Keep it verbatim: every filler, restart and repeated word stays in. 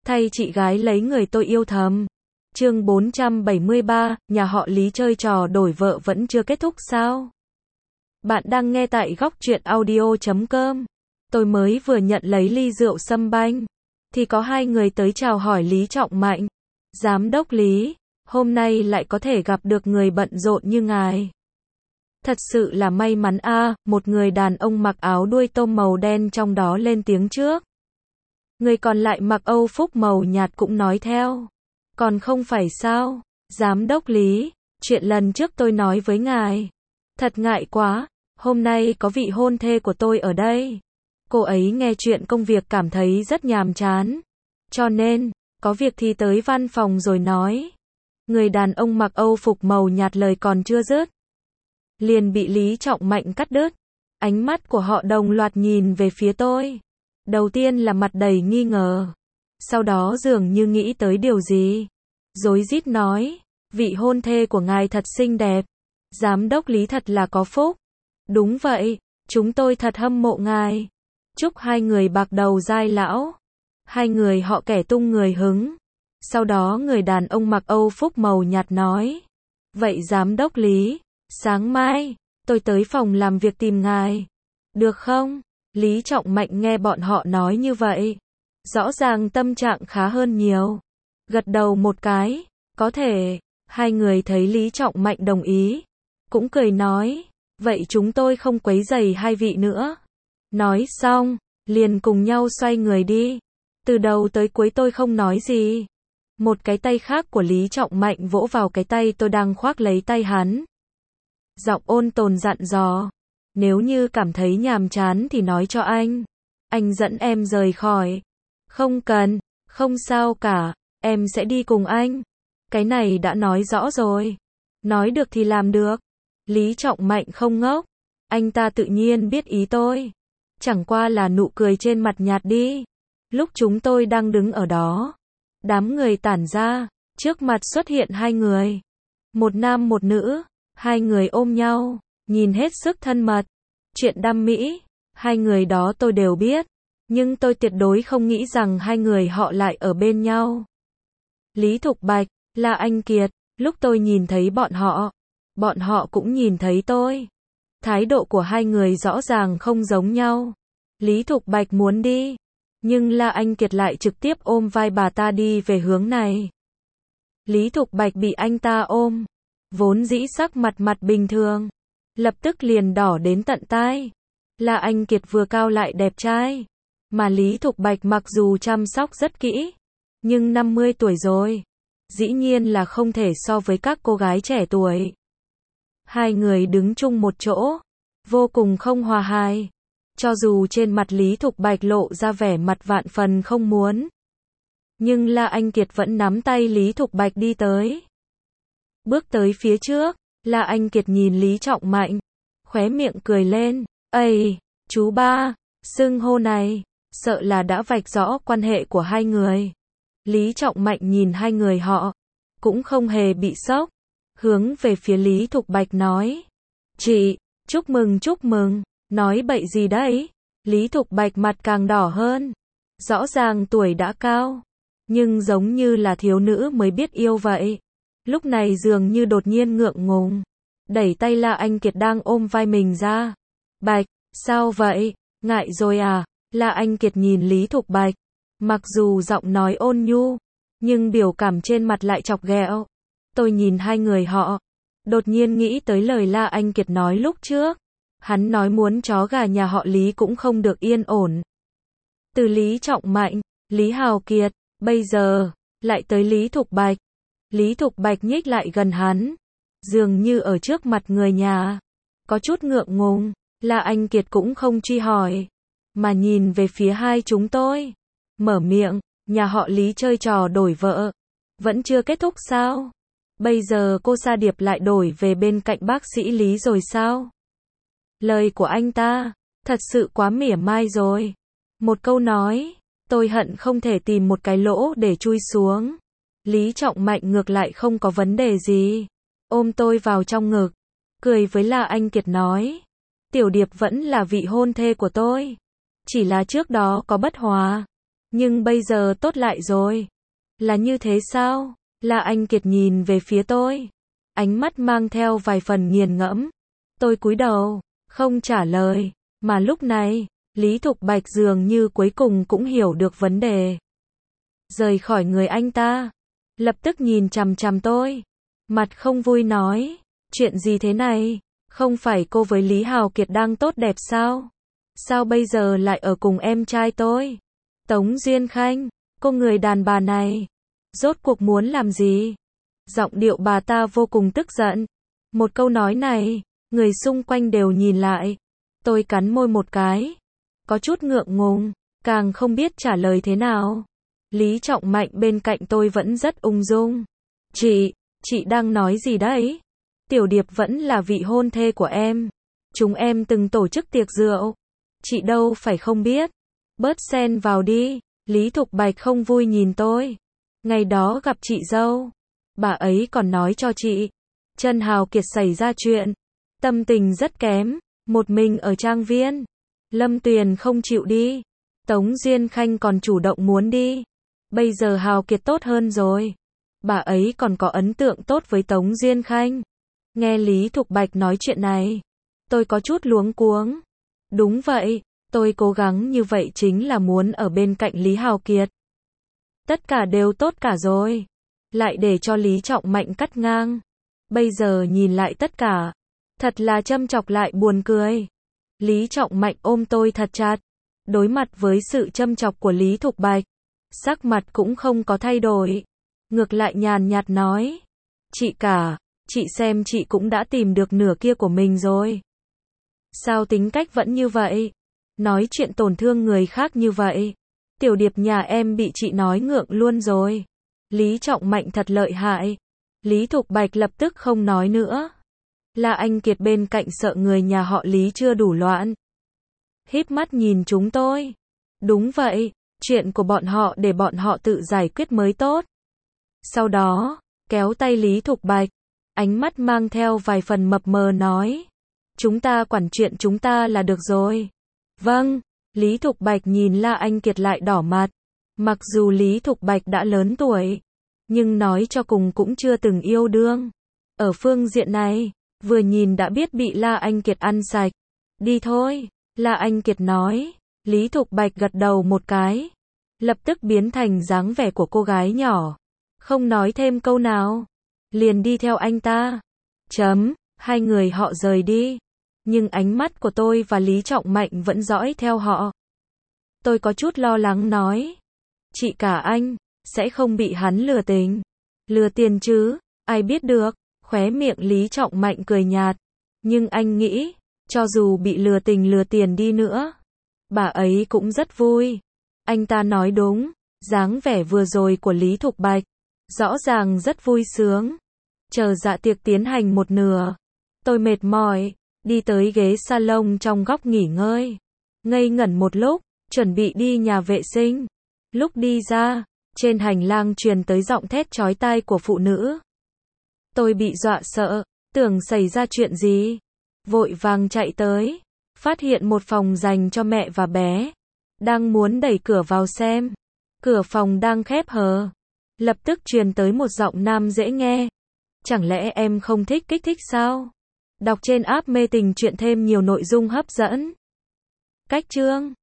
thay chị gái lấy người tôi yêu thầm. Chương bốn trăm bảy mươi ba, nhà họ Lý chơi trò đổi vợ vẫn chưa kết thúc sao? Bạn đang nghe tại góc truyện audio chấm com. Tôi mới vừa nhận lấy ly rượu sâm banh, thì có hai người tới chào hỏi Lý Trọng Mạnh. Giám đốc Lý, hôm nay lại có thể gặp được người bận rộn như ngài. Thật sự là may mắn a, à, một người đàn ông mặc áo đuôi tôm màu đen trong đó lên tiếng trước. Người còn lại mặc Âu phục màu nhạt cũng nói theo. Còn không phải sao, giám đốc Lý, chuyện lần trước tôi nói với ngài. Thật ngại quá, hôm nay có vị hôn thê của tôi ở đây. Cô ấy nghe chuyện công việc cảm thấy rất nhàm chán. Cho nên, có việc thì tới văn phòng rồi nói. Người đàn ông mặc Âu phục màu nhạt lời còn chưa dứt, liền bị Lý Trọng Mạnh cắt đứt. Ánh mắt của họ đồng loạt nhìn về phía tôi. Đầu tiên là mặt đầy nghi ngờ. Sau đó dường như nghĩ tới điều gì. Rối rít nói, vị hôn thê của ngài thật xinh đẹp. Giám đốc Lý thật là có phúc. Đúng vậy, chúng tôi thật hâm mộ ngài. Chúc hai người bạc đầu dai lão. Hai người họ kẻ tung người hứng. Sau đó người đàn ông mặc Âu phục màu nhạt nói. Vậy giám đốc Lý, sáng mai, tôi tới phòng làm việc tìm ngài. Được không? Lý Trọng Mạnh nghe bọn họ nói như vậy. Rõ ràng tâm trạng khá hơn nhiều. Gật đầu một cái, có thể. Hai người thấy Lý Trọng Mạnh đồng ý. Cũng cười nói, vậy chúng tôi không quấy rầy hai vị nữa. Nói xong, liền cùng nhau xoay người đi. Từ đầu tới cuối tôi không nói gì. Một cái tay khác của Lý Trọng Mạnh vỗ vào cái tay tôi đang khoác lấy tay hắn. Giọng ôn tồn dặn dò. Nếu như cảm thấy nhàm chán thì nói cho anh. Anh dẫn em rời khỏi. Không cần, không sao cả, em sẽ đi cùng anh. Cái này đã nói rõ rồi. Nói được thì làm được. Lý Trọng Mạnh không ngốc. Anh ta tự nhiên biết ý tôi. Chẳng qua là nụ cười trên mặt nhạt đi. Lúc chúng tôi đang đứng ở đó, đám người tản ra, trước mặt xuất hiện hai người. Một nam một nữ, hai người ôm nhau, nhìn hết sức thân mật. Chuyện đam mỹ, hai người đó tôi đều biết. Nhưng tôi tuyệt đối không nghĩ rằng hai người họ lại ở bên nhau. Lý Thục Bạch, La Anh Kiệt, lúc tôi nhìn thấy bọn họ, bọn họ cũng nhìn thấy tôi. Thái độ của hai người rõ ràng không giống nhau. Lý Thục Bạch muốn đi, nhưng La Anh Kiệt lại trực tiếp ôm vai bà ta đi về hướng này. Lý Thục Bạch bị anh ta ôm, vốn dĩ sắc mặt mặt bình thường, lập tức liền đỏ đến tận tai. La Anh Kiệt vừa cao lại đẹp trai, mà Lý Thục Bạch mặc dù chăm sóc rất kỹ, nhưng năm mươi tuổi rồi, dĩ nhiên là không thể so với các cô gái trẻ tuổi. Hai người đứng chung một chỗ, vô cùng không hòa hài. Cho dù trên mặt Lý Thục Bạch lộ ra vẻ mặt vạn phần không muốn, nhưng La Anh Kiệt vẫn nắm tay Lý Thục Bạch đi tới. Bước tới phía trước, La Anh Kiệt nhìn Lý Trọng Mạnh, khóe miệng cười lên. Ây, chú ba, xưng hô này, sợ là đã vạch rõ quan hệ của hai người. Lý Trọng Mạnh nhìn hai người họ, cũng không hề bị sốc, hướng về phía Lý Thục Bạch nói. Chị, chúc mừng chúc mừng, nói bậy gì đấy? Lý Thục Bạch mặt càng đỏ hơn. Rõ ràng tuổi đã cao, nhưng giống như là thiếu nữ mới biết yêu vậy. Lúc này dường như đột nhiên ngượng ngùng, đẩy tay La Anh Kiệt đang ôm vai mình ra. Bạch, sao vậy? Ngại rồi à? La Anh Kiệt nhìn Lý Thục Bạch, mặc dù giọng nói ôn nhu, nhưng biểu cảm trên mặt lại chọc ghẹo. Tôi nhìn hai người họ, đột nhiên nghĩ tới lời La Anh Kiệt nói lúc trước. Hắn nói muốn chó gà nhà họ Lý cũng không được yên ổn. Từ Lý Trọng Mạnh, Lý Hào Kiệt, bây giờ, lại tới Lý Thục Bạch. Lý Thục Bạch nhích lại gần hắn, dường như ở trước mặt người nhà. Có chút ngượng ngùng, La Anh Kiệt cũng không truy hỏi, mà nhìn về phía hai chúng tôi. Mở miệng, nhà họ Lý chơi trò đổi vợ. Vẫn chưa kết thúc sao? Bây giờ cô Sa Điệp lại đổi về bên cạnh bác sĩ Lý rồi sao? Lời của anh ta, thật sự quá mỉa mai rồi. Một câu nói, tôi hận không thể tìm một cái lỗ để chui xuống. Lý Trọng Mạnh ngược lại không có vấn đề gì. Ôm tôi vào trong ngực, cười với La Anh Kiệt nói. Tiểu Điệp vẫn là vị hôn thê của tôi. Chỉ là trước đó có bất hòa. Nhưng bây giờ tốt lại rồi. Là như thế sao? La Anh Kiệt nhìn về phía tôi. Ánh mắt mang theo vài phần nghiền ngẫm. Tôi cúi đầu, không trả lời. Mà lúc này, Lý Thục Bạch dường như cuối cùng cũng hiểu được vấn đề. Rời khỏi người anh ta. Lập tức nhìn chằm chằm tôi. Mặt không vui nói. Chuyện gì thế này? Không phải cô với Lý Hào Kiệt đang tốt đẹp sao? Sao bây giờ lại ở cùng em trai tôi? Tống Duyên Khanh, cô người đàn bà này. Rốt cuộc muốn làm gì? Giọng điệu bà ta vô cùng tức giận. Một câu nói này, người xung quanh đều nhìn lại. Tôi cắn môi một cái. Có chút ngượng ngùng, càng không biết trả lời thế nào. Lý Trọng Mạnh bên cạnh tôi vẫn rất ung dung. Chị, chị đang nói gì đấy? Tiểu Điệp vẫn là vị hôn thê của em. Chúng em từng tổ chức tiệc rượu. Chị đâu phải không biết. Bớt xen vào đi. Lý Thục Bạch không vui nhìn tôi. Ngày đó gặp chị dâu. Bà ấy còn nói cho chị. Trần Hào Kiệt xảy ra chuyện. Tâm tình rất kém. Một mình ở trang viên. Lâm Tuyền không chịu đi. Tống Duyên Khanh còn chủ động muốn đi. Bây giờ Hào Kiệt tốt hơn rồi. Bà ấy còn có ấn tượng tốt với Tống Duyên Khanh. Nghe Lý Thục Bạch nói chuyện này. Tôi có chút luống cuống. Đúng vậy. Tôi cố gắng như vậy chính là muốn ở bên cạnh Lý Hào Kiệt. Tất cả đều tốt cả rồi. Lại để cho Lý Trọng Mạnh cắt ngang. Bây giờ nhìn lại tất cả. Thật là châm chọc lại buồn cười. Lý Trọng Mạnh ôm tôi thật chặt. Đối mặt với sự châm chọc của Lý Thục Bạch. Sắc mặt cũng không có thay đổi. Ngược lại nhàn nhạt nói. Chị cả, chị xem chị cũng đã tìm được nửa kia của mình rồi. Sao tính cách vẫn như vậy? Nói chuyện tổn thương người khác như vậy. Tiểu Điệp nhà em bị chị nói ngượng luôn rồi. Lý Trọng Mạnh thật lợi hại. Lý Thục Bạch lập tức không nói nữa. La Anh Kiệt bên cạnh sợ người nhà họ Lý chưa đủ loạn. Híp mắt nhìn chúng tôi. Đúng vậy, chuyện của bọn họ để bọn họ tự giải quyết mới tốt. Sau đó, kéo tay Lý Thục Bạch. Ánh mắt mang theo vài phần mập mờ nói. Chúng ta quản chuyện chúng ta là được rồi. Vâng, Lý Thục Bạch nhìn La Anh Kiệt lại đỏ mặt. Mặc dù Lý Thục Bạch đã lớn tuổi, nhưng nói cho cùng cũng chưa từng yêu đương. Ở phương diện này, vừa nhìn đã biết bị La Anh Kiệt ăn sạch. Đi thôi, La Anh Kiệt nói. Lý Thục Bạch gật đầu một cái. Lập tức biến thành dáng vẻ của cô gái nhỏ. Không nói thêm câu nào. Liền đi theo anh ta. Chấm, hai người họ rời đi. Nhưng ánh mắt của tôi và Lý Trọng Mạnh vẫn dõi theo họ. Tôi có chút lo lắng nói. Chị cả anh, sẽ không bị hắn lừa tình. Lừa tiền chứ, ai biết được. Khóe miệng Lý Trọng Mạnh cười nhạt. Nhưng anh nghĩ, cho dù bị lừa tình lừa tiền đi nữa, bà ấy cũng rất vui. Anh ta nói đúng, dáng vẻ vừa rồi của Lý Thục Bạch, rõ ràng rất vui sướng. Chờ dạ tiệc tiến hành một nửa, tôi mệt mỏi, đi tới ghế salon trong góc nghỉ ngơi. Ngây ngẩn một lúc, chuẩn bị đi nhà vệ sinh. Lúc đi ra, trên hành lang truyền tới giọng thét chói tai của phụ nữ. Tôi bị dọa sợ, tưởng xảy ra chuyện gì. Vội vàng chạy tới, phát hiện một phòng dành cho mẹ và bé. Đang muốn đẩy cửa vào xem. Cửa phòng đang khép hờ. Lập tức truyền tới một giọng nam dễ nghe. Chẳng lẽ em không thích kích thích sao? Đọc trên app mê tình truyện thêm nhiều nội dung hấp dẫn. Cách chương